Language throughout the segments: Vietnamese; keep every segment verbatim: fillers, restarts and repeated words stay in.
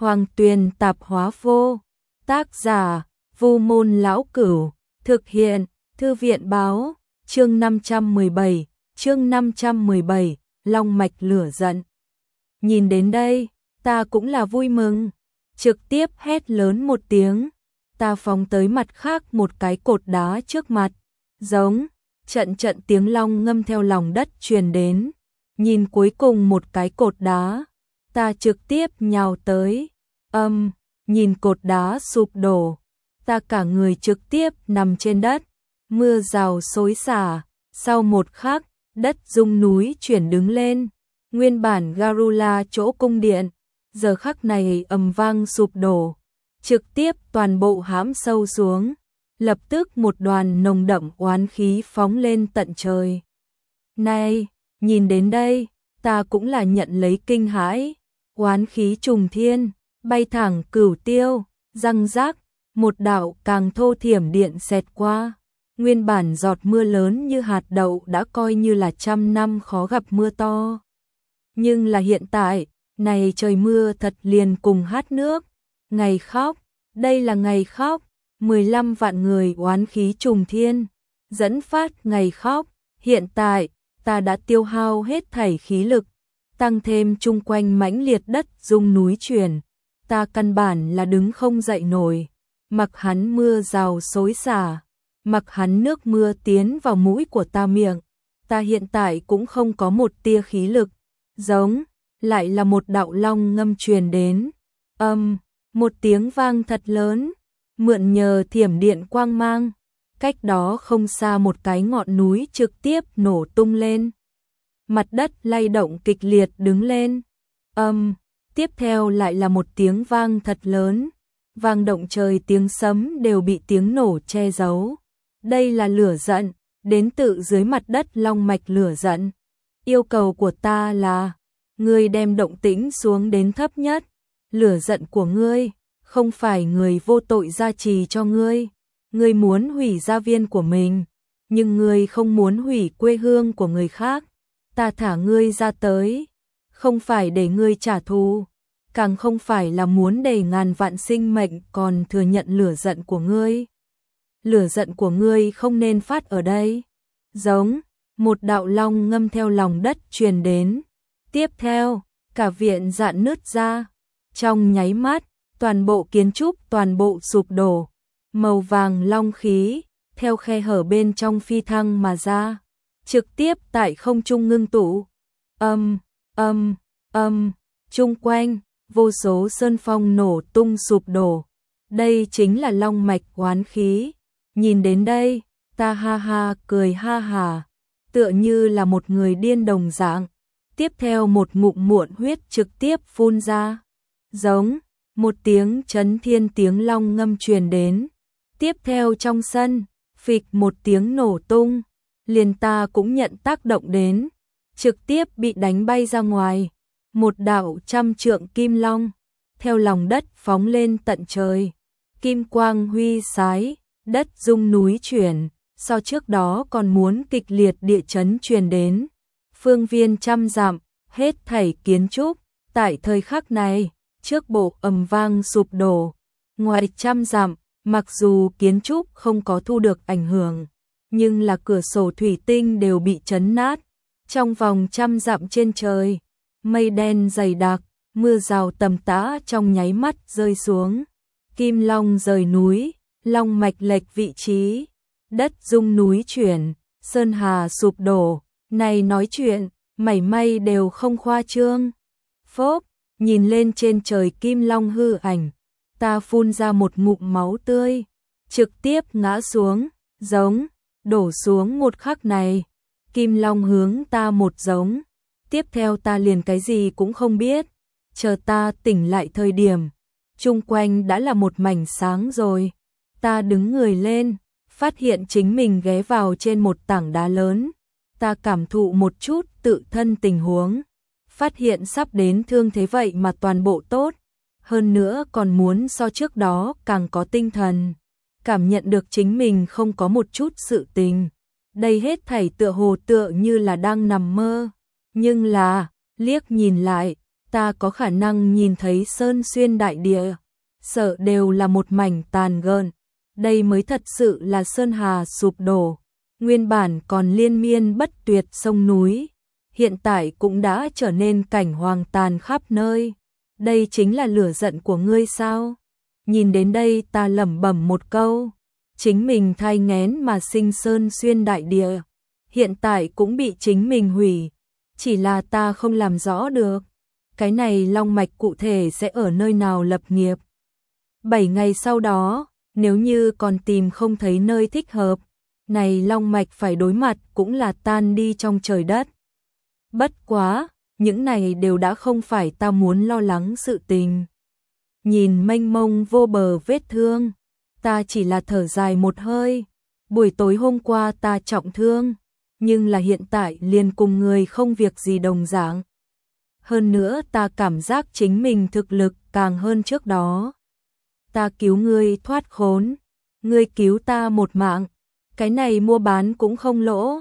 Hoàng Tuyền Tạp Hóa Vô. Tác giả: Vu Môn Lão Cửu. Thực hiện: Thư viện Báo. Chương năm trăm mười bảy. Chương năm trăm mười bảy. Long mạch lửa giận. Nhìn đến đây, ta cũng là vui mừng. Trực tiếp hét lớn một tiếng. Ta phóng tới mặt khác một cái cột đá trước mặt. Giống, trận trận tiếng long ngâm theo lòng đất truyền đến. Nhìn cuối cùng một cái cột đá, ta trực tiếp nhào tới. Âm, nhìn cột đá sụp đổ, ta cả người trực tiếp nằm trên đất. Mưa rào xối xả, sau một khắc, đất rung núi chuyển đứng lên. Nguyên bản Garula chỗ cung điện, giờ khắc này ầm vang sụp đổ, trực tiếp toàn bộ hãm sâu xuống. Lập tức một đoàn nồng đậm oán khí phóng lên tận trời. Này, nhìn đến đây, ta cũng là nhận lấy kinh hãi. Oán khí trùng thiên, bay thẳng cửu tiêu, răng rác, một đạo càng thô thiểm điện xẹt qua. Nguyên bản giọt mưa lớn như hạt đậu đã coi như là trăm năm khó gặp mưa to. Nhưng là hiện tại, này trời mưa thật liền cùng hát nước. Ngày khóc, đây là ngày khóc. mười lăm vạn người oán khí trùng thiên, dẫn phát ngày khóc. Hiện tại, ta đã tiêu hao hết thảy khí lực, tăng thêm chung quanh mãnh liệt đất rung núi chuyển. Ta căn bản là đứng không dậy nổi, mặc hắn mưa rào xối xả, mặc hắn nước mưa tiến vào mũi của ta miệng. Ta hiện tại cũng không có một tia khí lực, giống, lại là một đạo long ngâm truyền đến. Âm, một tiếng vang thật lớn. Mượn nhờ thiểm điện quang mang, cách đó không xa một cái ngọn núi trực tiếp nổ tung lên. Mặt đất lay động kịch liệt đứng lên. Âm, tiếp theo lại là một tiếng vang thật lớn. Vang động trời tiếng sấm đều bị tiếng nổ che giấu. Đây là lửa giận, đến tự dưới mặt đất long mạch lửa giận. Yêu cầu của ta là, ngươi đem động tĩnh xuống đến thấp nhất. Lửa giận của ngươi không phải người vô tội gia trì cho ngươi. Ngươi muốn hủy gia viên của mình, nhưng ngươi không muốn hủy quê hương của người khác. Ta thả ngươi ra tới, không phải để ngươi trả thù, càng không phải là muốn để ngàn vạn sinh mệnh còn thừa nhận lửa giận của ngươi. Lửa giận của ngươi không nên phát ở đây. Giống, một đạo long ngâm theo lòng đất truyền đến. Tiếp theo, cả viện dạn nứt ra. Trong nháy mắt, toàn bộ kiến trúc toàn bộ sụp đổ, màu vàng long khí theo khe hở bên trong phi thăng mà ra, trực tiếp tại không trung ngưng tụ. Âm, âm, âm, chung quanh vô số sơn phong nổ tung sụp đổ. Đây chính là long mạch oán khí. Nhìn đến đây, ta ha ha cười ha hà, tựa như là một người điên đồng dạng. Tiếp theo một ngụm muộn huyết trực tiếp phun ra. Giống, một tiếng chấn thiên tiếng long ngâm truyền đến. Tiếp theo trong sân, phịch một tiếng nổ tung, liền ta cũng nhận tác động đến, trực tiếp bị đánh bay ra ngoài. Một đạo trăm trượng kim long, theo lòng đất phóng lên tận trời. Kim quang huy sái, đất rung núi chuyển, so trước đó còn muốn kịch liệt địa chấn truyền đến. Phương viên trăm dặm, hết thảy kiến trúc, tại thời khắc này, trước bộ ầm vang sụp đổ. Ngoài trăm dặm, mặc dù kiến trúc không có thu được ảnh hưởng, nhưng là cửa sổ thủy tinh đều bị chấn nát. Trong vòng trăm dặm trên trời, mây đen dày đặc, mưa rào tầm tã trong nháy mắt rơi xuống. Kim long rời núi, long mạch lệch vị trí, đất rung núi chuyển, sơn hà sụp đổ. Này nói chuyện, mảy may đều không khoa trương. Phốp, nhìn lên trên trời kim long hư ảnh, ta phun ra một ngụm máu tươi, trực tiếp ngã xuống. Giống, đổ xuống một khắc này, kim long hướng ta một giống. Tiếp theo ta liền cái gì cũng không biết. Chờ ta tỉnh lại thời điểm, chung quanh đã là một mảnh sáng rồi. Ta đứng người lên, phát hiện chính mình ghé vào trên một tảng đá lớn. Ta cảm thụ một chút tự thân tình huống, phát hiện sắp đến thương thế vậy mà toàn bộ tốt, hơn nữa còn muốn so trước đó càng có tinh thần. Cảm nhận được chính mình không có một chút sự tình. Đây hết thảy tựa hồ tựa như là đang nằm mơ. Nhưng là, liếc nhìn lại, ta có khả năng nhìn thấy sơn xuyên đại địa, sợ đều là một mảnh tàn gợn. Đây mới thật sự là sơn hà sụp đổ, nguyên bản còn liên miên bất tuyệt sông núi, hiện tại cũng đã trở nên cảnh hoang tàn khắp nơi. Đây chính là lửa giận của ngươi sao? Nhìn đến đây ta lẩm bẩm một câu, chính mình thai nghén mà sinh sơn xuyên đại địa, hiện tại cũng bị chính mình hủy, chỉ là ta không làm rõ được, cái này long mạch cụ thể sẽ ở nơi nào lập nghiệp. Bảy ngày sau đó, nếu như còn tìm không thấy nơi thích hợp, này long mạch phải đối mặt cũng là tan đi trong trời đất. Bất quá, những này đều đã không phải ta muốn lo lắng sự tình. Nhìn mênh mông vô bờ vết thương, ta chỉ là thở dài một hơi. Buổi tối hôm qua ta trọng thương, nhưng là hiện tại liền cùng người không việc gì đồng dạng. Hơn nữa ta cảm giác chính mình thực lực càng hơn trước đó. Ta cứu ngươi thoát khốn, ngươi cứu ta một mạng, cái này mua bán cũng không lỗ.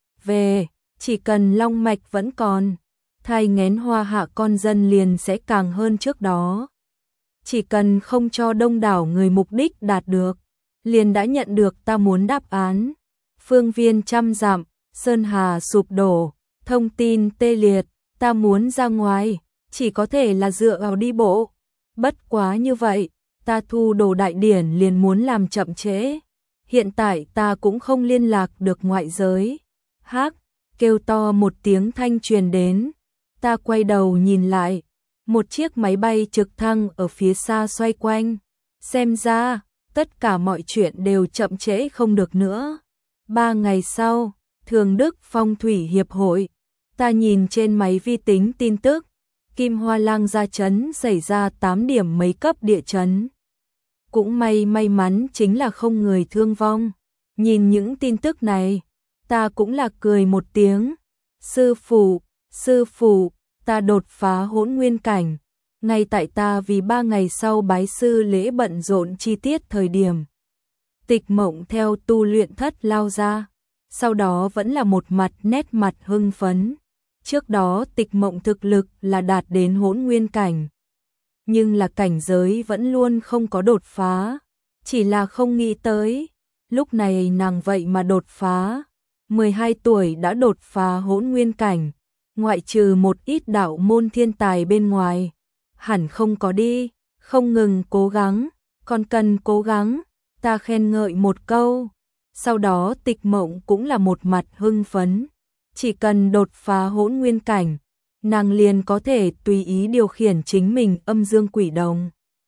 Về, chỉ cần long mạch vẫn còn, thai nghén hoa hạ con dân liền sẽ càng hơn trước đó. Chỉ cần không cho đông đảo người mục đích đạt được, liền đã nhận được ta muốn đáp án. Phương viên trăm dặm, sơn hà sụp đổ, thông tin tê liệt, ta muốn ra ngoài, chỉ có thể là dựa vào đi bộ. Bất quá như vậy, ta thu đồ đại điển liền muốn làm chậm trễ. Hiện tại ta cũng không liên lạc được ngoại giới. Hác, kêu to một tiếng thanh truyền đến. Ta quay đầu nhìn lại, một chiếc máy bay trực thăng ở phía xa xoay quanh. Xem ra, tất cả mọi chuyện đều chậm trễ không được nữa. Ba ngày sau, Thường Đức Phong Thủy Hiệp hội, ta nhìn trên máy vi tính tin tức, Kim Hoa Lang gia chấn xảy ra tám điểm mấy cấp địa chấn. Cũng may may mắn chính là không người thương vong. Nhìn những tin tức này, ta cũng là cười một tiếng. Sư phụ, sư phụ, ta đột phá hỗn nguyên cảnh. Ngay tại ta vì ba ngày sau bái sư lễ bận rộn chi tiết thời điểm. Tịch Mộng theo tu luyện thất lao ra, sau đó vẫn là một mặt nét mặt hưng phấn. Trước đó Tịch Mộng thực lực là đạt đến hỗn nguyên cảnh, nhưng là cảnh giới vẫn luôn không có đột phá, chỉ là không nghĩ tới, lúc này nàng vậy mà đột phá, mười hai tuổi đã đột phá hỗn nguyên cảnh, ngoại trừ một ít đạo môn thiên tài bên ngoài, hẳn không có đi, không ngừng cố gắng, còn cần cố gắng, ta khen ngợi một câu, sau đó Tịch Mộng cũng là một mặt hưng phấn, chỉ cần đột phá hỗn nguyên cảnh, nàng liền có thể tùy ý điều khiển chính mình âm dương quỷ đồng.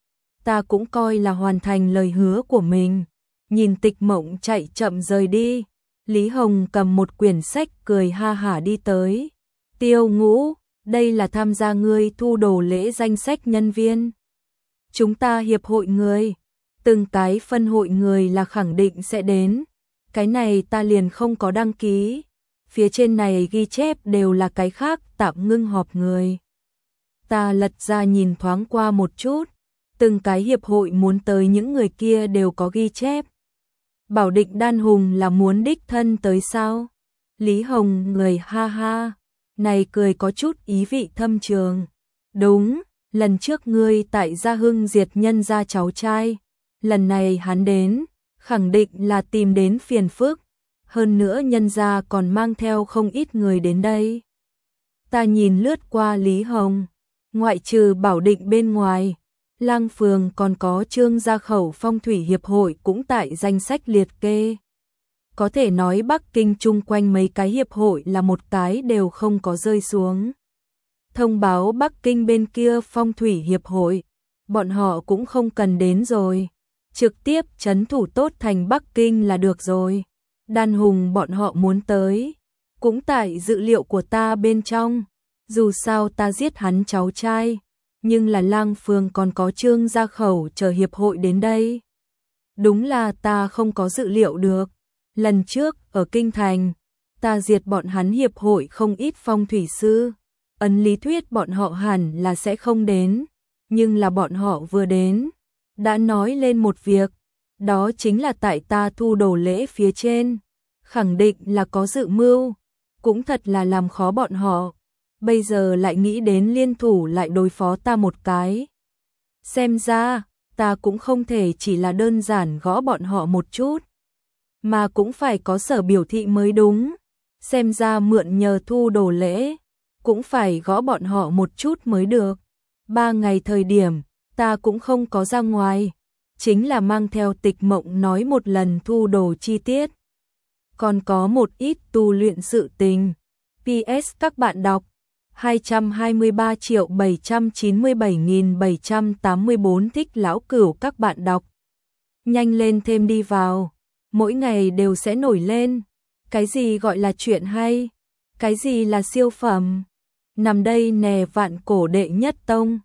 Ta cũng coi là hoàn thành lời hứa của mình. Nhìn Tịch Mộng chạy chậm rời đi, Lý Hồng cầm một quyển sách cười ha hả đi tới. Tiêu Ngũ, đây là tham gia ngươi thu đồ lễ danh sách nhân viên. Chúng ta hiệp hội người, từng cái phân hội người là khẳng định sẽ đến. Cái này ta liền không có đăng ký. Phía trên này ghi chép đều là cái khác tạm ngưng họp người. Ta lật ra nhìn thoáng qua một chút, từng cái hiệp hội muốn tới những người kia đều có ghi chép. Bảo Định Đan Hùng là muốn đích thân tới sao? Lý Hồng người ha ha, này cười có chút ý vị thâm trường. Đúng, lần trước ngươi tại Gia Hưng diệt nhân gia cháu trai, lần này hắn đến, khẳng định là tìm đến phiền phức. Hơn nữa nhân gia còn mang theo không ít người đến đây. Ta nhìn lướt qua Lý Hồng, ngoại trừ Bảo Định bên ngoài, Lang Phường còn có Trương Gia Khẩu Phong Thủy Hiệp hội cũng tại danh sách liệt kê. Có thể nói Bắc Kinh chung quanh mấy cái hiệp hội là một cái đều không có rơi xuống. Thông báo Bắc Kinh bên kia Phong Thủy Hiệp hội, bọn họ cũng không cần đến rồi. Trực tiếp trấn thủ tốt thành Bắc Kinh là được rồi. Đan Hùng bọn họ muốn tới, cũng tại dự liệu của ta bên trong, dù sao ta giết hắn cháu trai, nhưng là Lang Phường còn có Trương Gia Khẩu chờ hiệp hội đến đây. Đúng là ta không có dự liệu được, lần trước ở Kinh Thành, ta diệt bọn hắn hiệp hội không ít phong thủy sư, ấn lý thuyết bọn họ hẳn là sẽ không đến, nhưng là bọn họ vừa đến, đã nói lên một việc. Đó chính là tại ta thu đồ lễ phía trên, khẳng định là có dự mưu, cũng thật là làm khó bọn họ. bây giờ lại nghĩ đến liên thủ lại đối phó ta một cái. Xem ra, ta cũng không thể chỉ là đơn giản gõ bọn họ một chút, mà cũng phải có sở biểu thị mới đúng. Xem ra mượn nhờ thu đồ lễ, cũng phải gõ bọn họ một chút mới được. Ba ngày thời điểm, ta cũng không có ra ngoài, chính là mang theo Tịch Mộng nói một lần thu đồ chi tiết. Còn có một ít tu luyện sự tình. pê ét các bạn đọc hai trăm hai mươi ba triệu bảy trăm chín mươi bảy nghìn bảy trăm tám mươi tư thích lão cửu các bạn đọc. Nhanh lên thêm đi vào, mỗi ngày đều sẽ nổi lên. Cái gì gọi là chuyện hay? Cái gì là siêu phẩm? Nằm đây nè vạn cổ đệ nhất tông.